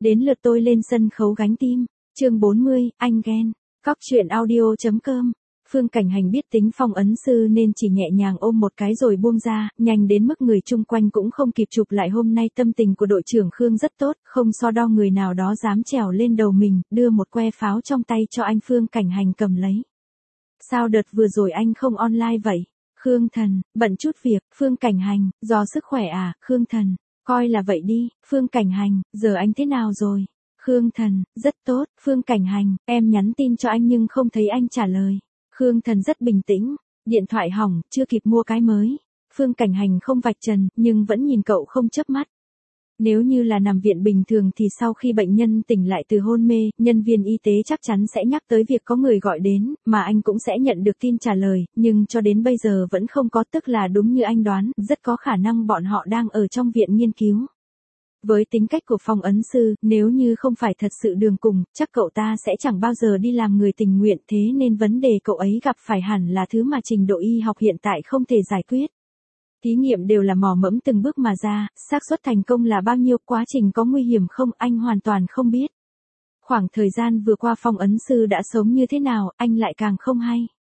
Đến lượt tôi lên sân khấu gánh tim. Chương 40, anh ghen. Cóc truyện audio.com. Phương Cảnh Hành biết tính Phong ấn sư nên chỉ nhẹ nhàng ôm một cái rồi buông ra, nhanh đến mức người chung quanh cũng không kịp chụp lại. Hôm nay tâm tình của đội trưởng Khương rất tốt, không so đo người nào đó dám trèo lên đầu mình, đưa một que pháo trong tay cho anh. Phương Cảnh Hành cầm lấy. Sao đợt vừa rồi anh không online vậy? Khương Thần, bận chút việc. Phương Cảnh Hành, do sức khỏe à? Khương Thần, coi là vậy đi. Phương Cảnh Hành, giờ anh thế nào rồi? Khương Thần, rất tốt. Phương Cảnh Hành, em nhắn tin cho anh nhưng không thấy anh trả lời. Khương Thần rất bình tĩnh, điện thoại hỏng, chưa kịp mua cái mới. Phương Cảnh Hành không vạch trần, nhưng vẫn nhìn cậu không chớp mắt. Nếu như là nằm viện bình thường thì sau khi bệnh nhân tỉnh lại từ hôn mê, nhân viên y tế chắc chắn sẽ nhắc tới việc có người gọi đến, mà anh cũng sẽ nhận được tin trả lời, nhưng cho đến bây giờ vẫn không có, tức là đúng như anh đoán, rất có khả năng bọn họ đang ở trong viện nghiên cứu. Với tính cách của Phong ấn sư, nếu như không phải thật sự đường cùng, chắc cậu ta sẽ chẳng bao giờ đi làm người tình nguyện, thế nên vấn đề cậu ấy gặp phải hẳn là thứ mà trình độ y học hiện tại không thể giải quyết. Thí nghiệm đều là mò mẫm từng bước mà ra, xác suất thành công là bao nhiêu, quá trình có nguy hiểm không, anh hoàn toàn không biết. Khoảng thời gian vừa qua Phong ấn sư đã sống như thế nào, anh lại càng không hay.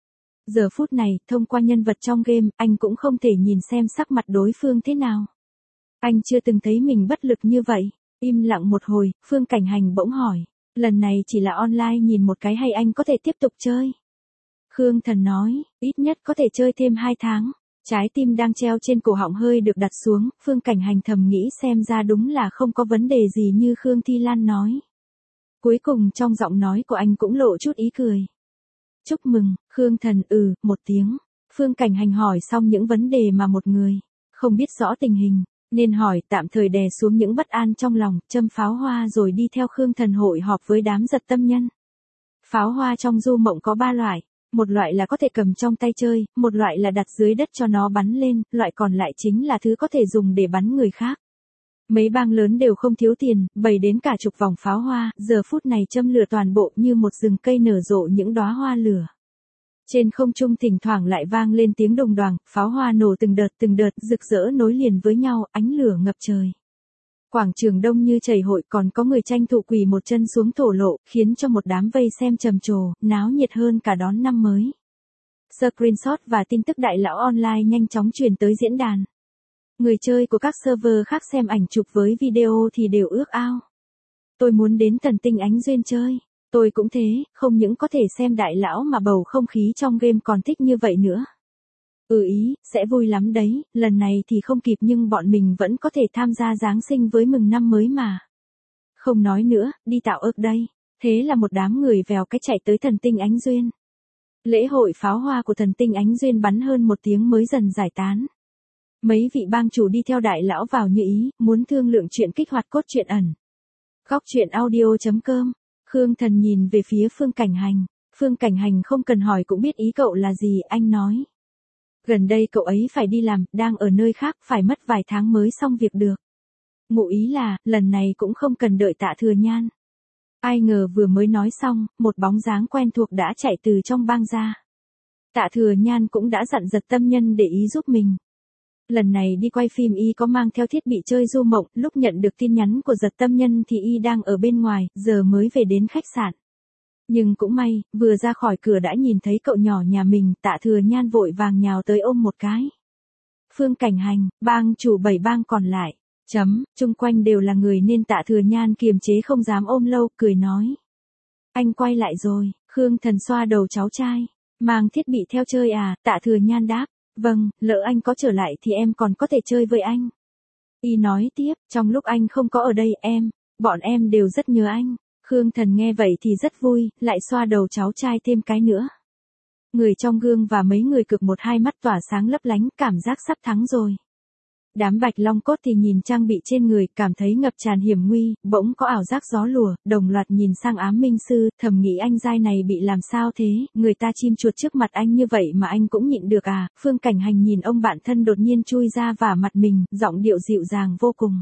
Giờ phút này, thông qua nhân vật trong game, anh cũng không thể nhìn xem sắc mặt đối phương thế nào. Anh chưa từng thấy mình bất lực như vậy. Im lặng một hồi, Phương Cảnh Hành bỗng hỏi. Lần này chỉ là online nhìn một cái hay anh có thể tiếp tục chơi? Khương Thần nói, ít nhất có thể chơi thêm 2 tháng. Trái tim đang treo trên cổ họng hơi được đặt xuống, Phương Cảnh Hành thầm nghĩ xem ra đúng là không có vấn đề gì như Khương Thi Lan nói. Cuối cùng trong giọng nói của anh cũng lộ chút ý cười. Chúc mừng. Khương Thần một tiếng. Phương Cảnh Hành hỏi xong những vấn đề mà một người không biết rõ tình hình nên hỏi, tạm thời đè xuống những bất an trong lòng, châm pháo hoa rồi đi theo Khương Thần hội họp với đám giật tâm nhân. Pháo hoa trong du mộng có 3 loại, một loại là có thể cầm trong tay chơi, một loại là đặt dưới đất cho nó bắn lên, loại còn lại chính là thứ có thể dùng để bắn người khác. Mấy bang lớn đều không thiếu tiền, bày đến cả chục vòng pháo hoa, giờ phút này châm lửa toàn bộ như một rừng cây nở rộ những đóa hoa lửa. Trên không trung thỉnh thoảng lại vang lên tiếng đồng đoàng, pháo hoa nổ từng đợt, rực rỡ nối liền với nhau, ánh lửa ngập trời. Quảng trường đông như chảy hội, còn có người tranh thủ quỳ một chân xuống thổ lộ, khiến cho một đám vây xem trầm trồ, náo nhiệt hơn cả đón năm mới. Screenshot và tin tức đại lão online nhanh chóng truyền tới diễn đàn. Người chơi của các server khác xem ảnh chụp với video thì đều ước ao. Tôi muốn đến Thần Tinh Ánh Duyên chơi. Tôi cũng thế, không những có thể xem đại lão mà bầu không khí trong game còn thích như vậy nữa. Sẽ vui lắm đấy, lần này thì không kịp nhưng bọn mình vẫn có thể tham gia Giáng sinh với mừng năm mới mà. Không nói nữa, đi tạo ước đây. Thế là một đám người vèo cái chạy tới Thần Tinh Ánh Duyên. Lễ hội pháo hoa của Thần Tinh Ánh Duyên bắn hơn 1 tiếng mới dần giải tán. Mấy vị bang chủ đi theo đại lão vào như ý, muốn thương lượng chuyện kích hoạt cốt truyện ẩn. Cóc truyện audio.com. Khương Thần nhìn về phía Phương Cảnh Hành. Phương Cảnh Hành không cần hỏi cũng biết ý cậu là gì, anh nói. Gần đây cậu ấy phải đi làm, đang ở nơi khác, phải mất vài tháng mới xong việc được. Ngụ ý là, lần này cũng không cần đợi Tạ Thừa Nhan. Ai ngờ vừa mới nói xong, một bóng dáng quen thuộc đã chạy từ trong bang ra. Tạ Thừa Nhan cũng đã dặn giật tâm nhân để ý giúp mình. Lần này đi quay phim y có mang theo thiết bị chơi du mộng, lúc nhận được tin nhắn của giật tâm nhân thì y đang ở bên ngoài, giờ mới về đến khách sạn. Nhưng cũng may, vừa ra khỏi cửa đã nhìn thấy cậu nhỏ nhà mình, Tạ Thừa Nhan vội vàng nhào tới ôm một cái. Phương Cảnh Hành, bang chủ 7 bang còn lại, chung quanh đều là người nên Tạ Thừa Nhan kiềm chế không dám ôm lâu, cười nói. Anh quay lại rồi. Khương Thần xoa đầu cháu trai. Mang thiết bị theo chơi à? Tạ Thừa Nhan đáp. Vâng, lỡ anh có trở lại thì em còn có thể chơi với anh. Y nói tiếp, trong lúc anh không có ở đây bọn em đều rất nhớ anh. Khương Thần nghe vậy thì rất vui, lại xoa đầu cháu trai thêm cái nữa. Người trong gương và mấy người cực 1-2 mắt tỏa sáng lấp lánh, cảm giác sắp thắng rồi. Đám Bạch Long cốt thì nhìn trang bị trên người, cảm thấy ngập tràn hiểm nguy, bỗng có ảo giác gió lùa, đồng loạt nhìn sang Ám Minh Sư, thầm nghĩ anh giai này bị làm sao thế, người ta chim chuột trước mặt anh như vậy mà anh cũng nhịn được à. Phương Cảnh Hành nhìn ông bạn thân đột nhiên chui ra vả mặt mình, giọng điệu dịu dàng vô cùng.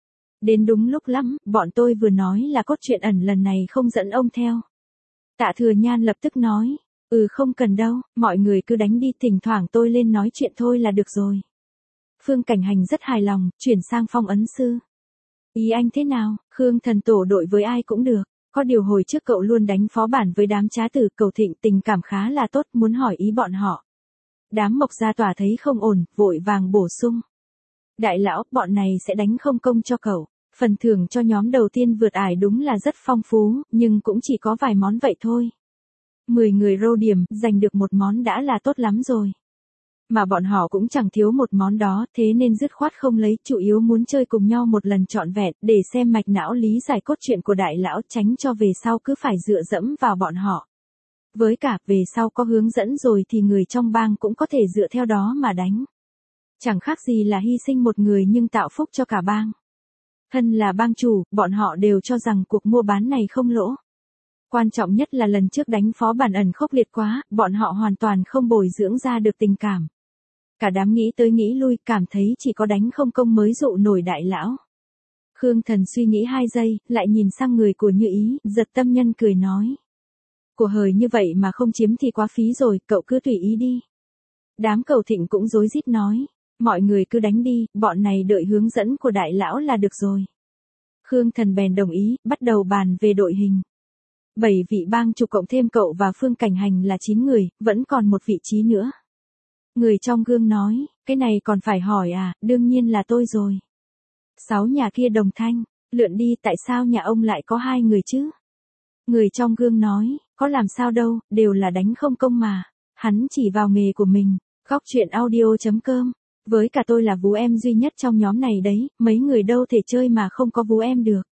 Đến đúng lúc lắm, bọn tôi vừa nói là cốt truyện ẩn lần này không dẫn ông theo. Tạ Thừa Nhan lập tức nói, không cần đâu, mọi người cứ đánh đi, thỉnh thoảng tôi lên nói chuyện thôi là được rồi. Phương Cảnh Hành rất hài lòng, chuyển sang Phong ấn sư. Ý anh thế nào? Khương Thần tổ đội với ai cũng được. Có điều hồi trước cậu luôn đánh phó bản với đám trá tử Cầu Thịnh, tình cảm khá là tốt, muốn hỏi ý bọn họ. Đám Mộc Gia Tỏa thấy không ổn, vội vàng bổ sung. Đại lão, bọn này sẽ đánh không công cho cậu. Phần thưởng cho nhóm đầu tiên vượt ải đúng là rất phong phú, nhưng cũng chỉ có vài món vậy thôi. 10 người rodium, giành được một món đã là tốt lắm rồi. Mà bọn họ cũng chẳng thiếu một món đó, thế nên dứt khoát không lấy, chủ yếu muốn chơi cùng nhau một lần trọn vẹn, để xem mạch não lý giải cốt truyện của đại lão, tránh cho về sau cứ phải dựa dẫm vào bọn họ. Với cả, về sau có hướng dẫn rồi thì người trong bang cũng có thể dựa theo đó mà đánh. Chẳng khác gì là hy sinh một người nhưng tạo phúc cho cả bang. Thân là bang chủ, bọn họ đều cho rằng cuộc mua bán này không lỗ. Quan trọng nhất là lần trước đánh phó bản ẩn khốc liệt quá, bọn họ hoàn toàn không bồi dưỡng ra được tình cảm. Cả đám nghĩ tới nghĩ lui, cảm thấy chỉ có đánh không công mới dụ nổi đại lão. Khương Thần suy nghĩ 2 giây, lại nhìn sang người của Như Ý, Giật Tâm Nhân cười nói. Của hời như vậy mà không chiếm thì quá phí rồi, cậu cứ tùy ý đi. Đám Cầu Thịnh cũng rối rít nói. Mọi người cứ đánh đi, bọn này đợi hướng dẫn của đại lão là được rồi. Khương Thần bèn đồng ý, bắt đầu bàn về đội hình. 7 vị bang chủ cộng thêm cậu và Phương Cảnh Hành là 9 người, vẫn còn một vị trí nữa. Người trong gương nói, cái này còn phải hỏi à, đương nhiên là tôi rồi. 6 nhà kia đồng thanh, lượn đi, tại sao nhà ông lại có 2 người chứ? Người trong gương nói, có làm sao đâu, đều là đánh không công mà. Hắn chỉ vào nghề của mình. Góc truyện audio.com. Với cả tôi là vú em duy nhất trong nhóm này đấy, mấy người đâu thể chơi mà không có vú em được.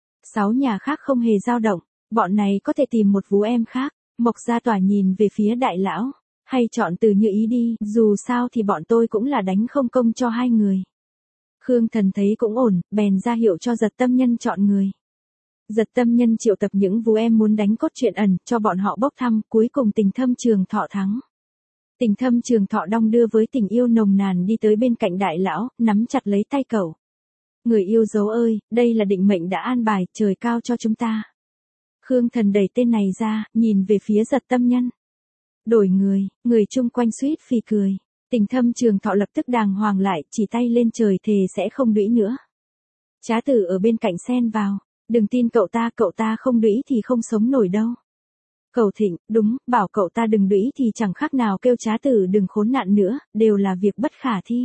6 nhà khác không hề dao động, bọn này có thể tìm một vú em khác. Mộc Gia Tỏa nhìn về phía đại lão, hay chọn từ Như Ý đi, dù sao thì bọn tôi cũng là đánh không công cho 2 người. Khương Thần thấy cũng ổn, bèn ra hiệu cho Giật Tâm Nhân chọn người. Giật Tâm Nhân triệu tập những vú em muốn đánh cốt truyện ẩn, cho bọn họ bốc thăm, cuối cùng Tình Thâm Trường Thọ thắng. Tình Thâm Trường Thọ đong đưa với tình yêu nồng nàn đi tới bên cạnh đại lão, nắm chặt lấy tay cậu. Người yêu dấu ơi, đây là định mệnh đã an bài, trời cao cho chúng ta. Khương Thần đẩy tên này ra, nhìn về phía Giật Tâm Nhân. Đổi người chung quanh suýt phì cười. Tình Thâm Trường Thọ lập tức đàng hoàng lại, chỉ tay lên trời thề sẽ không đũy nữa. Trá tử ở bên cạnh xen vào. Đừng tin cậu ta không đũy thì không sống nổi đâu. Cầu Thịnh, đúng, bảo cậu ta đừng đũy thì chẳng khác nào kêu trá tử đừng khốn nạn nữa, đều là việc bất khả thi.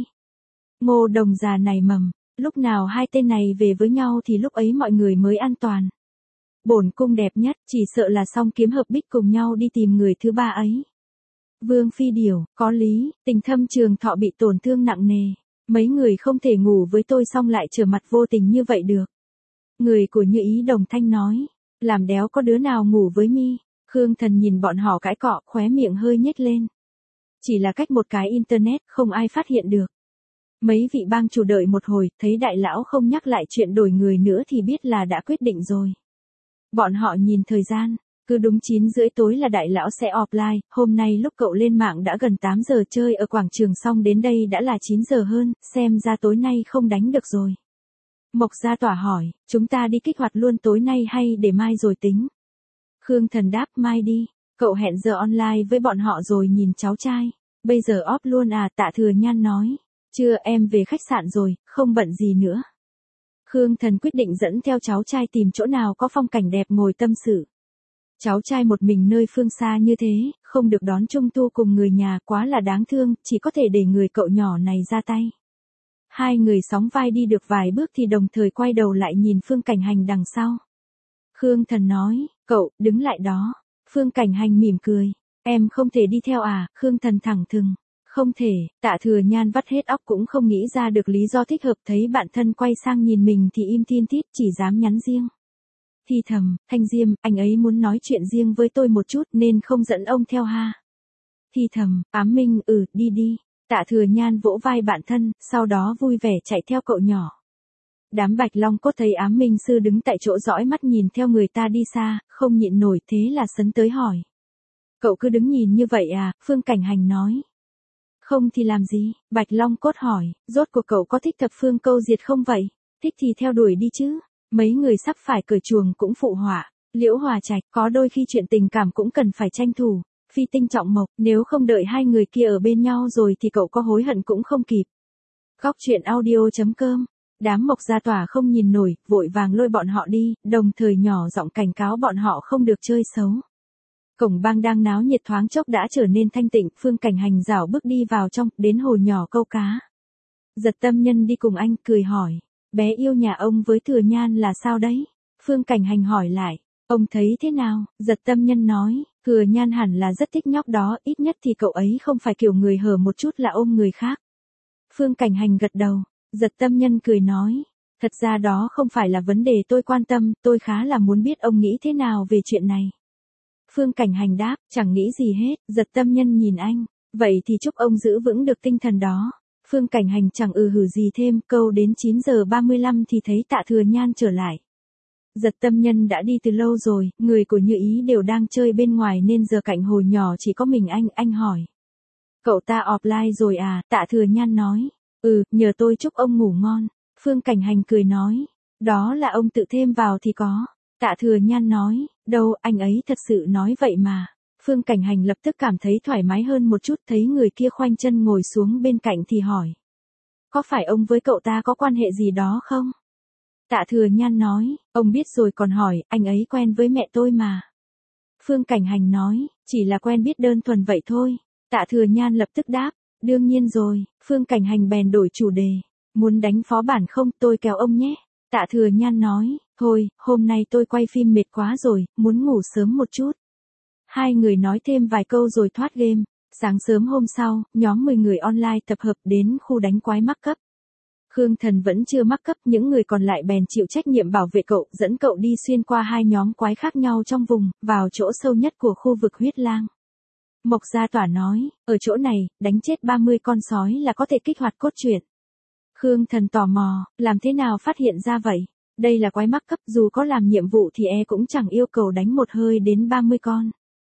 Ngô Đồng già này mầm, lúc nào hai tên này về với nhau thì lúc ấy mọi người mới an toàn. Bổn cung đẹp nhất, chỉ sợ là song kiếm hợp bích cùng nhau đi tìm người thứ ba ấy. Vương Phi Điểu, có lý, Tình Thâm Trường Thọ bị tổn thương nặng nề. Mấy người không thể ngủ với tôi xong lại trở mặt vô tình như vậy được. Người của Như Ý đồng thanh nói, làm đéo có đứa nào ngủ với mi. Khương Thần nhìn bọn họ cãi cọ, khóe miệng hơi nhếch lên. Chỉ là cách một cái internet, không ai phát hiện được. Mấy vị bang chủ đợi một hồi, thấy đại lão không nhắc lại chuyện đổi người nữa thì biết là đã quyết định rồi. Bọn họ nhìn thời gian, cứ đúng 9 rưỡi tối là đại lão sẽ offline, hôm nay lúc cậu lên mạng đã gần 8 giờ chơi ở quảng trường xong đến đây đã là 9 giờ hơn, xem ra tối nay không đánh được rồi. Mộc Gia Tỏa hỏi, chúng ta đi kích hoạt luôn tối nay hay để mai rồi tính? Khương Thần đáp mai đi, cậu hẹn giờ online với bọn họ rồi nhìn cháu trai. Bây giờ off luôn à? Tạ Thừa Nhan nói, chưa, em về khách sạn rồi, không bận gì nữa. Khương Thần quyết định dẫn theo cháu trai tìm chỗ nào có phong cảnh đẹp ngồi tâm sự. Cháu trai một mình nơi phương xa như thế, không được đón trung thu cùng người nhà quá là đáng thương, chỉ có thể để người cậu nhỏ này ra tay. Hai người sóng vai đi được vài bước thì đồng thời quay đầu lại nhìn Phương Cảnh Hành đằng sau. Khương Thần nói, cậu, đứng lại đó. Phương Cảnh Hành mỉm cười, em không thể đi theo à? Khương Thần thẳng thừng, không thể. Tạ Thừa Nhan vắt hết óc cũng không nghĩ ra được lý do thích hợp, thấy bạn thân quay sang nhìn mình thì im tin tít, chỉ dám nhắn riêng. Thì thầm, Thanh Diêm, anh ấy muốn nói chuyện riêng với tôi một chút nên không dẫn ông theo ha. Thì thầm, Ám Minh, đi đi. Tạ Thừa Nhan vỗ vai bạn thân, sau đó vui vẻ chạy theo cậu nhỏ. Đám Bạch Long Cốt thấy Ám Minh sư đứng tại chỗ dõi mắt nhìn theo người ta đi xa, không nhịn nổi thế là sấn tới hỏi. Cậu cứ đứng nhìn như vậy à? Phương Cảnh Hành nói. Không thì làm gì? Bạch Long Cốt hỏi, rốt cuộc cậu có thích thập phương câu diệt không vậy? Thích thì theo đuổi đi chứ. Mấy người sắp phải cởi chuồng cũng phụ họa. Liễu Hòa Trạch, có đôi khi chuyện tình cảm cũng cần phải tranh thủ. Phi Tinh Trọng Mộc, nếu không đợi hai người kia ở bên nhau rồi thì cậu có hối hận cũng không kịp. Góc truyện audio.com Đám Mộc Gia Tỏa không nhìn nổi, vội vàng lôi bọn họ đi, đồng thời nhỏ giọng cảnh cáo bọn họ không được chơi xấu. Cổng bang đang náo nhiệt thoáng chốc đã trở nên thanh tịnh, Phương Cảnh Hành rảo bước đi vào trong, đến hồ nhỏ câu cá. Giật Tâm Nhân đi cùng anh, cười hỏi, bé yêu nhà ông với Thừa Nhan là sao đấy? Phương Cảnh Hành hỏi lại, ông thấy thế nào? Giật Tâm Nhân nói, Thừa Nhan hẳn là rất thích nhóc đó, ít nhất thì cậu ấy không phải kiểu người hở một chút là ôm người khác. Phương Cảnh Hành gật đầu, Giật Tâm Nhân cười nói, thật ra đó không phải là vấn đề tôi quan tâm, tôi khá là muốn biết ông nghĩ thế nào về chuyện này. Phương Cảnh Hành đáp, chẳng nghĩ gì hết. Giật Tâm Nhân nhìn anh, vậy thì chúc ông giữ vững được tinh thần đó. Phương Cảnh Hành chẳng hử gì thêm, câu đến 9 giờ 35 thì thấy Tạ Thừa Nhan trở lại. Giật Tâm Nhân đã đi từ lâu rồi, người của Như Ý đều đang chơi bên ngoài nên giờ cạnh hồ nhỏ chỉ có mình anh hỏi. Cậu ta offline rồi à? Tạ Thừa Nhan nói, nhờ tôi chúc ông ngủ ngon. Phương Cảnh Hành cười nói, đó là ông tự thêm vào thì có. Tạ Thừa Nhan nói, đâu, anh ấy thật sự nói vậy mà. Phương Cảnh Hành lập tức cảm thấy thoải mái hơn một chút, thấy người kia khoanh chân ngồi xuống bên cạnh thì hỏi. Có phải ông với cậu ta có quan hệ gì đó không? Tạ Thừa Nhan nói, ông biết rồi còn hỏi, anh ấy quen với mẹ tôi mà. Phương Cảnh Hành nói, chỉ là quen biết đơn thuần vậy thôi. Tạ Thừa Nhan lập tức đáp, đương nhiên rồi. Phương Cảnh Hành bèn đổi chủ đề, muốn đánh phó bản không, tôi kéo ông nhé. Tạ Thừa Nhan nói, thôi, hôm nay tôi quay phim mệt quá rồi, muốn ngủ sớm một chút. Hai người nói thêm vài câu rồi thoát game. Sáng sớm hôm sau, nhóm 10 người online tập hợp đến khu đánh quái mắc cấp. Khương Thần vẫn chưa mắc cấp, những người còn lại bèn chịu trách nhiệm bảo vệ cậu, dẫn cậu đi xuyên qua hai nhóm quái khác nhau trong vùng, vào chỗ sâu nhất của khu vực huyết lang. Mộc Gia Tỏa nói, ở chỗ này, đánh chết 30 con sói là có thể kích hoạt cốt truyện. Khương Thần tò mò, làm thế nào phát hiện ra vậy? Đây là quái mắc cấp, dù có làm nhiệm vụ thì cũng chẳng yêu cầu đánh một hơi đến 30 con.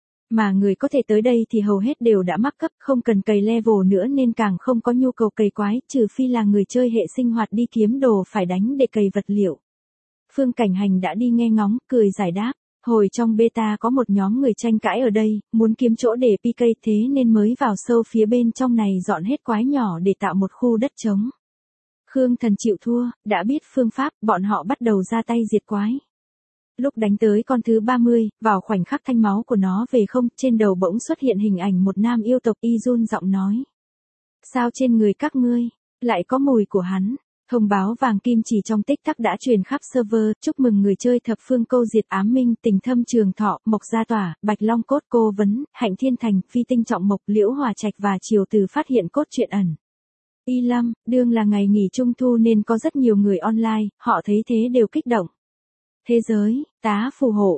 Mà người có thể tới đây thì hầu hết đều đã mắc cấp, không cần cày level nữa nên càng không có nhu cầu cày quái, trừ phi là người chơi hệ sinh hoạt đi kiếm đồ phải đánh để cày vật liệu. Phương Cảnh Hành đã đi nghe ngóng, cười giải đáp. Hồi trong beta có một nhóm người tranh cãi ở đây, muốn kiếm chỗ để PK thế nên mới vào sâu phía bên trong này dọn hết quái nhỏ để tạo một khu đất trống. Khương Thần chịu thua, đã biết phương pháp, bọn họ bắt đầu ra tay diệt quái. Lúc đánh tới con thứ 30, vào khoảnh khắc thanh máu của nó về không, trên đầu bỗng xuất hiện hình ảnh một nam yêu tộc, y run giọng nói. Sao trên người các ngươi, lại có mùi của hắn? Thông báo vàng kim chỉ trong tích tắc đã truyền khắp server, chúc mừng người chơi thập phương câu diệt ám minh, tình thâm trường thọ, Mộc Gia Tỏa, Bạch Long Cốt Cô Vấn, Hạnh Thiên Thành, Phi Tinh Trọng Mộc, Liễu Hòa Trạch và Triều Từ phát hiện cốt truyện ẩn. Y Lâm, đương là ngày nghỉ trung thu nên có rất nhiều người online, họ thấy thế đều kích động. Thế giới, tá phù hộ,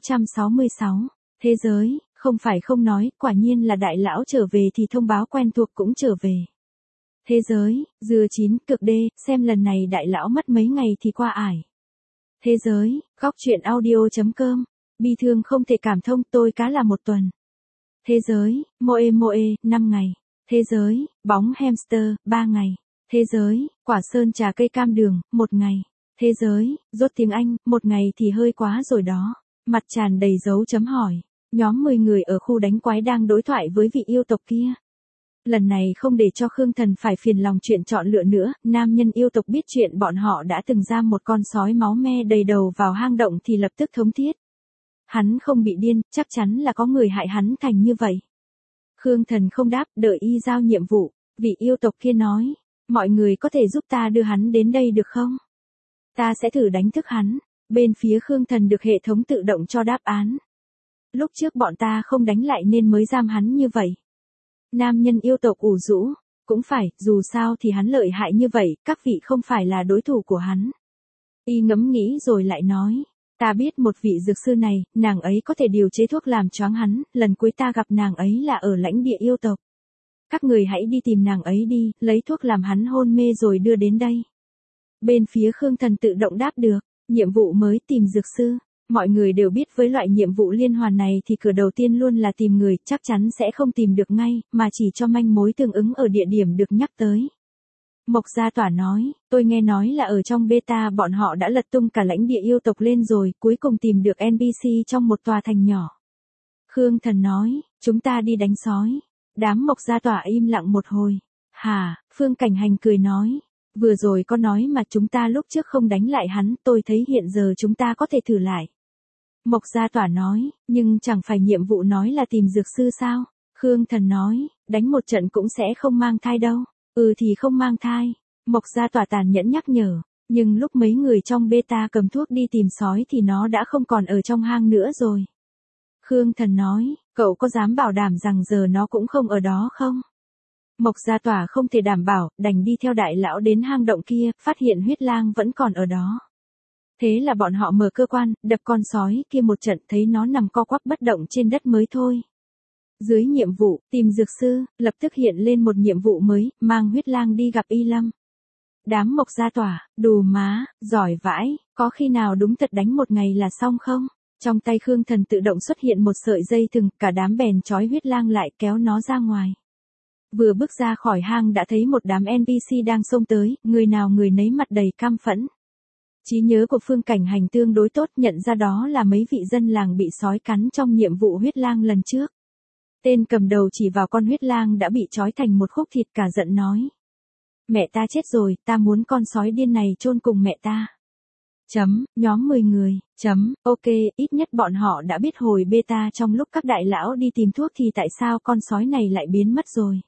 666. Thế giới, không phải không nói, quả nhiên là đại lão trở về thì thông báo quen thuộc cũng trở về. Thế giới, dừa chín, cực đê, xem lần này đại lão mất mấy ngày thì qua ải. Thế giới, góc truyện audio.com, bi thương không thể cảm thông, tôi cá là một tuần. Thế giới, moe moe, 5 ngày. Thế giới, bóng hamster, 3 ngày. Thế giới, quả sơn trà cây cam đường, 1 ngày. Thế giới, rốt tiếng Anh, 1 ngày thì hơi quá rồi đó. Mặt tràn đầy dấu chấm hỏi. Nhóm 10 người ở khu đánh quái đang đối thoại với vị yêu tộc kia. Lần này không để cho Khương Thần phải phiền lòng chuyện chọn lựa nữa, nam nhân yêu tộc biết chuyện bọn họ đã từng giam một con sói máu me đầy đầu vào hang động thì lập tức thống thiết. Hắn không bị điên, chắc chắn là có người hại hắn thành như vậy. Khương Thần không đáp, đợi y giao nhiệm vụ. Vị yêu tộc kia nói, mọi người có thể giúp ta đưa hắn đến đây được không? Ta sẽ thử đánh thức hắn. Bên phía Khương Thần được hệ thống tự động cho đáp án. Lúc trước bọn ta không đánh lại nên mới giam hắn như vậy. Nam nhân yêu tộc ủ rũ, cũng phải, dù sao thì hắn lợi hại như vậy, các vị không phải là đối thủ của hắn. Y ngẫm nghĩ rồi lại nói, ta biết một vị dược sư này, nàng ấy có thể điều chế thuốc làm choáng hắn, lần cuối ta gặp nàng ấy là ở lãnh địa yêu tộc. Các người hãy đi tìm nàng ấy đi, lấy thuốc làm hắn hôn mê rồi đưa đến đây. Bên phía Khương Thần tự động đáp được, nhiệm vụ mới tìm dược sư. Mọi người đều biết với loại nhiệm vụ liên hoàn này thì cửa đầu tiên luôn là tìm người, chắc chắn sẽ không tìm được ngay, mà chỉ cho manh mối tương ứng ở địa điểm được nhắc tới. Mộc Gia Tỏa nói, tôi nghe nói là ở trong beta bọn họ đã lật tung cả lãnh địa yêu tộc lên rồi, cuối cùng tìm được NPC trong một tòa thành nhỏ. Khương Thần nói, chúng ta đi đánh sói. Đám Mộc Gia Tỏa im lặng một hồi. Hả, Phương Cảnh Hành cười nói. Vừa rồi có nói mà chúng ta lúc trước không đánh lại hắn, tôi thấy hiện giờ chúng ta có thể thử lại. Mộc Gia Tỏa nói, nhưng chẳng phải nhiệm vụ nói là tìm dược sư sao? Khương Thần nói, đánh một trận cũng sẽ không mang thai đâu. Ừ thì không mang thai. Mộc Gia Tỏa tàn nhẫn nhắc nhở. Nhưng lúc mấy người trong beta cầm thuốc đi tìm sói thì nó đã không còn ở trong hang nữa rồi. Khương Thần nói, cậu có dám bảo đảm rằng giờ nó cũng không ở đó không? Mộc Gia Tỏa không thể đảm bảo, đành đi theo đại lão đến hang động kia, phát hiện huyết lang vẫn còn ở đó. Thế là bọn họ mở cơ quan, đập con sói kia một trận, thấy nó nằm co quắp bất động trên đất mới thôi. Dưới nhiệm vụ, tìm dược sư, lập tức hiện lên một nhiệm vụ mới, mang huyết lang đi gặp Y Lâm. Đám Mộc Gia Tỏa, đù má, giỏi vãi, có khi nào đúng thật đánh một ngày là xong không? Trong tay Khương Thần tự động xuất hiện một sợi dây thừng, cả đám bèn trói huyết lang lại kéo nó ra ngoài. Vừa bước ra khỏi hang đã thấy một đám NPC đang xông tới, người nào người nấy mặt đầy cam phẫn. Trí nhớ của Phương Cảnh Hành tương đối tốt, nhận ra đó là mấy vị dân làng bị sói cắn trong nhiệm vụ huyết lang lần trước. Tên cầm đầu chỉ vào con huyết lang đã bị trói thành một khúc thịt, cả giận nói. Mẹ ta chết rồi, ta muốn con sói điên này chôn cùng mẹ ta. Nhóm 10 người, ok, ít nhất bọn họ đã biết hồi beta trong lúc các đại lão đi tìm thuốc thì tại sao con sói này lại biến mất rồi.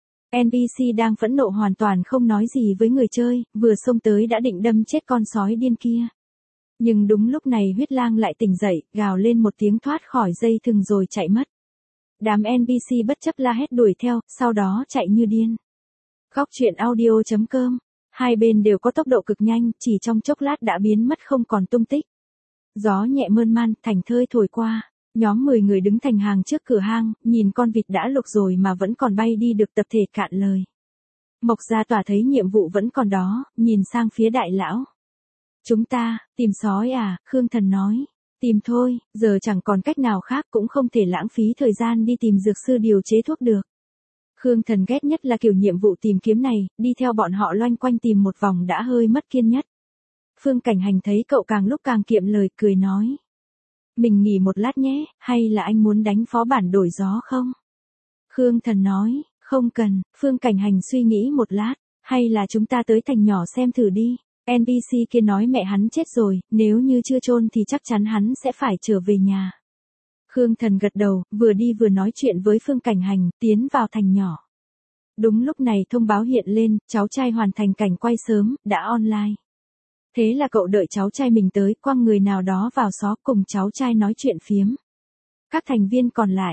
NPC đang phẫn nộ hoàn toàn không nói gì với người chơi, vừa xông tới đã định đâm chết con sói điên kia. Nhưng đúng lúc này huyết lang lại tỉnh dậy, gào lên một tiếng thoát khỏi dây thừng rồi chạy mất. Đám NPC bất chấp la hét đuổi theo, sau đó chạy như điên. Góc truyện audio.com. Hai bên đều có tốc độ cực nhanh, chỉ trong chốc lát đã biến mất không còn tung tích. Gió nhẹ mơn man, thành thơi thổi qua. Nhóm 10 người đứng thành hàng trước cửa hang, nhìn con vịt đã luộc rồi mà vẫn còn bay đi được, tập thể cạn lời. Mộc Gia Tỏa thấy nhiệm vụ vẫn còn đó, nhìn sang phía đại lão. Chúng ta, tìm sói à? Khương Thần nói. Tìm thôi, giờ chẳng còn cách nào khác, cũng không thể lãng phí thời gian đi tìm dược sư điều chế thuốc được. Khương Thần ghét nhất là kiểu nhiệm vụ tìm kiếm này, đi theo bọn họ loanh quanh tìm một vòng đã hơi mất kiên nhẫn. Phương Cảnh Hành thấy cậu càng lúc càng kiệm lời, cười nói. Mình nghỉ một lát nhé, hay là anh muốn đánh phó bản đổi gió không? Khương Thần nói, không cần. Phương Cảnh Hành suy nghĩ một lát, hay là chúng ta tới thành nhỏ xem thử đi. NPC kia nói mẹ hắn chết rồi, nếu như chưa chôn thì chắc chắn hắn sẽ phải trở về nhà. Khương Thần gật đầu, vừa đi vừa nói chuyện với Phương Cảnh Hành, tiến vào thành nhỏ. Đúng lúc này thông báo hiện lên, cháu trai hoàn thành cảnh quay sớm, đã online. Thế là cậu đợi cháu trai mình tới, quăng người nào đó vào xó cùng cháu trai nói chuyện phiếm. Các thành viên còn lại,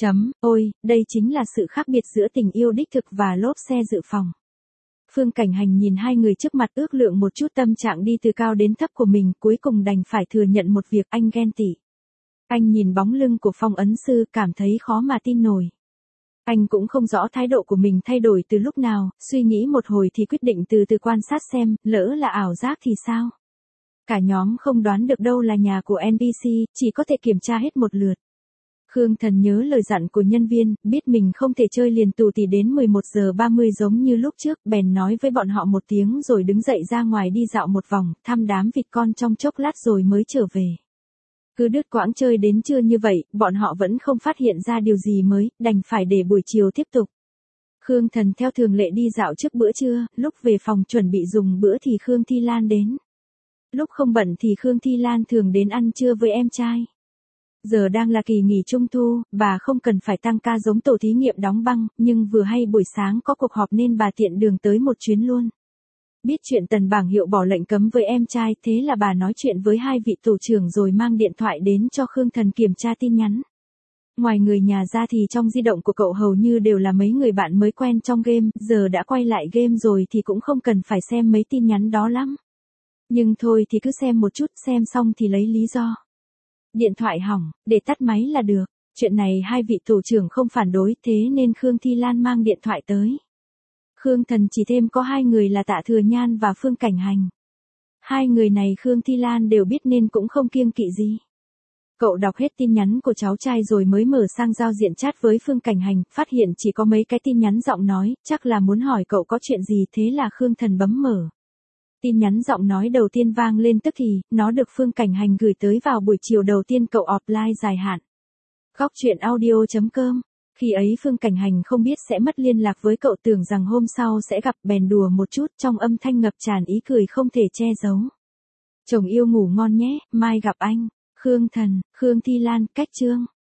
ôi, đây chính là sự khác biệt giữa tình yêu đích thực và lốp xe dự phòng. Phương Cảnh Hành nhìn hai người trước mặt ước lượng một chút tâm trạng đi từ cao đến thấp của mình, cuối cùng đành phải thừa nhận một việc, anh ghen tị. Anh nhìn bóng lưng của Phong ấn sư, cảm thấy khó mà tin nổi. Anh cũng không rõ thái độ của mình thay đổi từ lúc nào, suy nghĩ một hồi thì quyết định từ từ quan sát xem, lỡ là ảo giác thì sao. Cả nhóm không đoán được đâu là nhà của NPC, chỉ có thể kiểm tra hết một lượt. Khương Thần nhớ lời dặn của nhân viên, biết mình không thể chơi liền tù tì đến 11 giờ 30 giống như lúc trước, bèn nói với bọn họ một tiếng rồi đứng dậy ra ngoài đi dạo một vòng, thăm đám vịt con trong chốc lát rồi mới trở về. Cứ đứt quãng chơi đến trưa như vậy, bọn họ vẫn không phát hiện ra điều gì mới, đành phải để buổi chiều tiếp tục. Khương Thần theo thường lệ đi dạo trước bữa trưa, lúc về phòng chuẩn bị dùng bữa thì Khương Thi Lan đến. Lúc không bận thì Khương Thi Lan thường đến ăn trưa với em trai. Giờ đang là kỳ nghỉ trung thu, bà không cần phải tăng ca giống tổ thí nghiệm đóng băng, nhưng vừa hay buổi sáng có cuộc họp nên bà tiện đường tới một chuyến luôn. Biết chuyện Tần Bảng Hiệu bỏ lệnh cấm với em trai, thế là bà nói chuyện với hai vị tổ trưởng rồi mang điện thoại đến cho Khương Thần kiểm tra tin nhắn. Ngoài người nhà ra thì trong di động của cậu hầu như đều là mấy người bạn mới quen trong game, giờ đã quay lại game rồi thì cũng không cần phải xem mấy tin nhắn đó lắm. Nhưng thôi thì cứ xem một chút, xem xong thì lấy lý do. Điện thoại hỏng, để tắt máy là được. Chuyện này hai vị tổ trưởng không phản đối, thế nên Khương Thi Lan mang điện thoại tới. Khương Thần chỉ thêm có hai người là Tạ Thừa Nhan và Phương Cảnh Hành. Hai người này Khương Thi Lan đều biết nên cũng không kiêng kỵ gì. Cậu đọc hết tin nhắn của cháu trai rồi mới mở sang giao diện chat với Phương Cảnh Hành, phát hiện chỉ có mấy cái tin nhắn giọng nói, chắc là muốn hỏi cậu có chuyện gì, thế là Khương Thần bấm mở. Tin nhắn giọng nói đầu tiên vang lên tức thì, nó được Phương Cảnh Hành gửi tới vào buổi chiều đầu tiên cậu offline dài hạn. Góc truyện audio.com. Khi ấy Phương Cảnh Hành không biết sẽ mất liên lạc với cậu, tưởng rằng hôm sau sẽ gặp, bèn đùa một chút, trong âm thanh ngập tràn ý cười không thể che giấu. Chồng yêu ngủ ngon nhé, mai gặp anh. Khương Thần, Khương Thi Lan, cách chương.